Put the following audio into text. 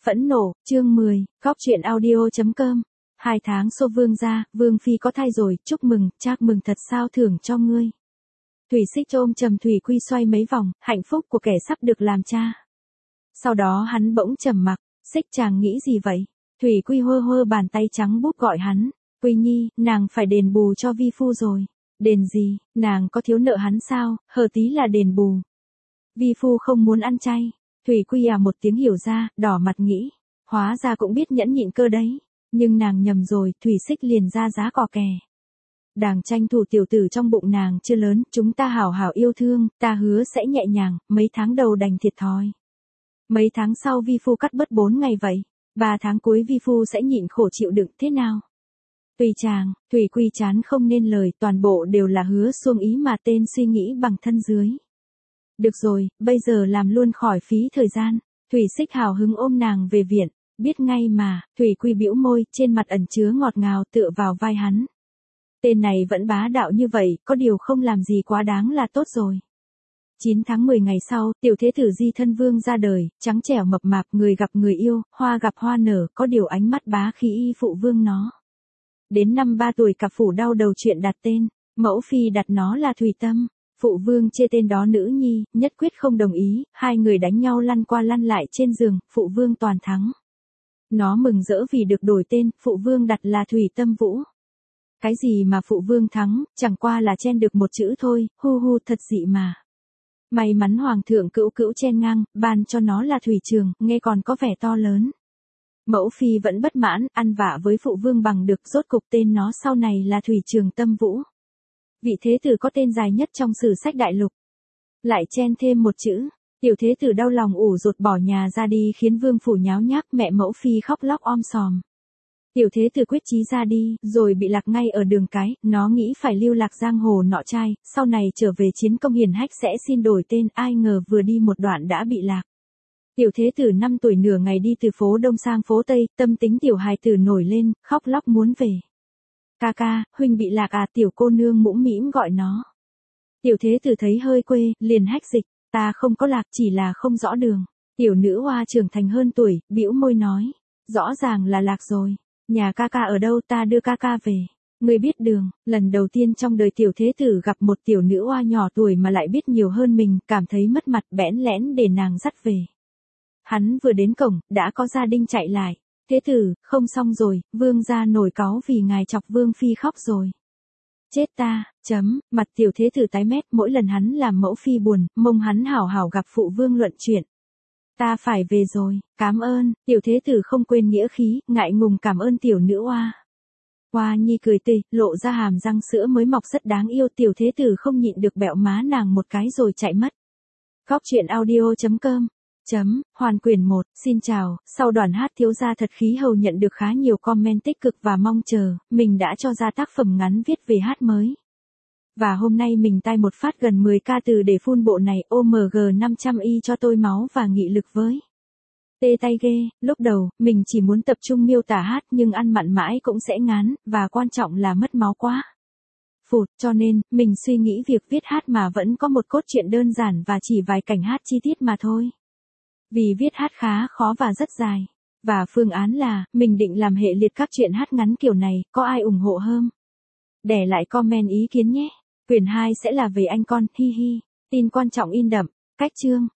Phẫn nộ, chương 10, Góc truyện audio.com. 2 tháng xô vương ra, vương phi có thai rồi, chúc mừng, trác mừng thật sao thưởng cho ngươi. Thủy Xích ôm trầm Thủy Quy xoay mấy vòng, hạnh phúc của kẻ sắp được làm cha. Sau đó hắn bỗng trầm mặc, Xích chàng nghĩ gì vậy? Thủy Quy hơ hơ bàn tay trắng búp gọi hắn, Quy Nhi, nàng phải đền bù cho vi phu rồi. Đền gì, nàng có thiếu nợ hắn sao, hờ tí là đền bù. Vi phu không muốn ăn chay. Thủy Quy à một tiếng hiểu ra, đỏ mặt nghĩ, hóa ra cũng biết nhẫn nhịn cơ đấy, nhưng nàng nhầm rồi, Thủy Xích liền ra giá cò kè. Đàng tranh thủ tiểu tử trong bụng nàng chưa lớn, chúng ta hảo hảo yêu thương, ta hứa sẽ nhẹ nhàng, mấy tháng đầu đành thiệt thòi. Mấy tháng sau vi phu cắt bớt 4 ngày vậy, 3 tháng cuối vi phu sẽ nhịn khổ chịu đựng thế nào? Tùy chàng, Thủy Quy chán không nên lời, toàn bộ đều là hứa xuông ý mà tên suy nghĩ bằng thân dưới. Được rồi, bây giờ làm luôn khỏi phí thời gian. Thủy Xích hào hứng ôm nàng về viện, biết ngay mà, Thủy Quy bĩu môi, trên mặt ẩn chứa ngọt ngào tựa vào vai hắn. Tên này vẫn bá đạo như vậy, có điều không làm gì quá đáng là tốt rồi. 9 tháng 10 ngày sau, tiểu thế tử Di Thân Vương ra đời, trắng trẻo mập mạp, người gặp người yêu, hoa gặp hoa nở, có điều ánh mắt bá khí y phụ vương nó. Đến năm 3 tuổi cả phủ đau đầu chuyện đặt tên, mẫu phi đặt nó là Thủy Tâm. Phụ vương chê tên đó nữ nhi, nhất quyết không đồng ý, hai người đánh nhau lăn qua lăn lại trên giường, phụ vương toàn thắng. Nó mừng rỡ vì được đổi tên, phụ vương đặt là Thủy Tâm Vũ. Cái gì mà phụ vương thắng, chẳng qua là chen được một chữ thôi, hu hu thật dị mà. May mắn hoàng thượng cữu cữu chen ngang, ban cho nó là Thủy Trường, nghe còn có vẻ to lớn. Mẫu phi vẫn bất mãn, ăn vạ với phụ vương bằng được, rốt cục tên nó sau này là Thủy Trường Tâm Vũ. Vị thế tử có tên dài nhất trong sử sách đại lục. Lại chen thêm một chữ, tiểu thế tử đau lòng ủ rột bỏ nhà ra đi khiến vương phủ nháo nhác, mẹ mẫu phi khóc lóc om sòm. Tiểu thế tử quyết chí ra đi, rồi bị lạc ngay ở đường cái, nó nghĩ phải lưu lạc giang hồ nọ trai, sau này trở về chiến công hiển hách sẽ xin đổi tên, ai ngờ vừa đi một đoạn đã bị lạc. Tiểu thế tử 5 tuổi nửa ngày đi từ phố Đông sang phố Tây, tâm tính tiểu hài tử nổi lên, khóc lóc muốn về. Ca ca, huynh bị lạc à, tiểu cô nương mũm mĩm gọi nó. Tiểu thế tử thấy hơi quê, liền hách dịch, ta không có lạc, chỉ là không rõ đường. Tiểu nữ hoa trưởng thành hơn tuổi, bĩu môi nói, rõ ràng là lạc rồi, nhà ca ca ở đâu, ta đưa ca ca về. Người biết đường, lần đầu tiên trong đời tiểu thế tử gặp một tiểu nữ hoa nhỏ tuổi mà lại biết nhiều hơn mình, cảm thấy mất mặt, bẽn lẽn để nàng dắt về. Hắn vừa đến cổng, đã có gia đình chạy lại. Thế tử, không xong rồi, vương gia nổi cáu vì ngài chọc vương phi khóc rồi. Chết ta, mặt tiểu thế tử tái mét, mỗi lần hắn làm mẫu phi buồn, mong hắn hảo hảo gặp phụ vương luận chuyện. Ta phải về rồi, cảm ơn, tiểu thế tử không quên nghĩa khí, ngại ngùng cảm ơn tiểu nữ oa. Hoa nhi cười tươi, lộ ra hàm răng sữa mới mọc rất đáng yêu, tiểu thế tử không nhịn được bẹo má nàng một cái rồi chạy mất. Góc truyện audio.com. Hoàn quyển 1, xin chào, sau đoạn hát thiếu gia thật khí hầu nhận được khá nhiều comment tích cực và mong chờ, mình đã cho ra tác phẩm ngắn viết về hát mới. Và hôm nay mình tay một phát gần 10 ca từ để phun bộ này, OMG 500i cho tôi máu và nghị lực với. Tê tay ghê, lúc đầu, mình chỉ muốn tập trung miêu tả hát nhưng ăn mặn mãi cũng sẽ ngán, và quan trọng là mất máu quá. Phụt, cho nên, mình suy nghĩ việc viết hát mà vẫn có một cốt truyện đơn giản và chỉ vài cảnh hát chi tiết mà thôi. Vì viết hát khá khó và rất dài. Và phương án là, mình định làm hệ liệt các truyện hát ngắn kiểu này, có ai ủng hộ không? Để lại comment ý kiến nhé. Quyển 2 sẽ là về anh con, hi hi. Tin quan trọng in đậm. Cách chương.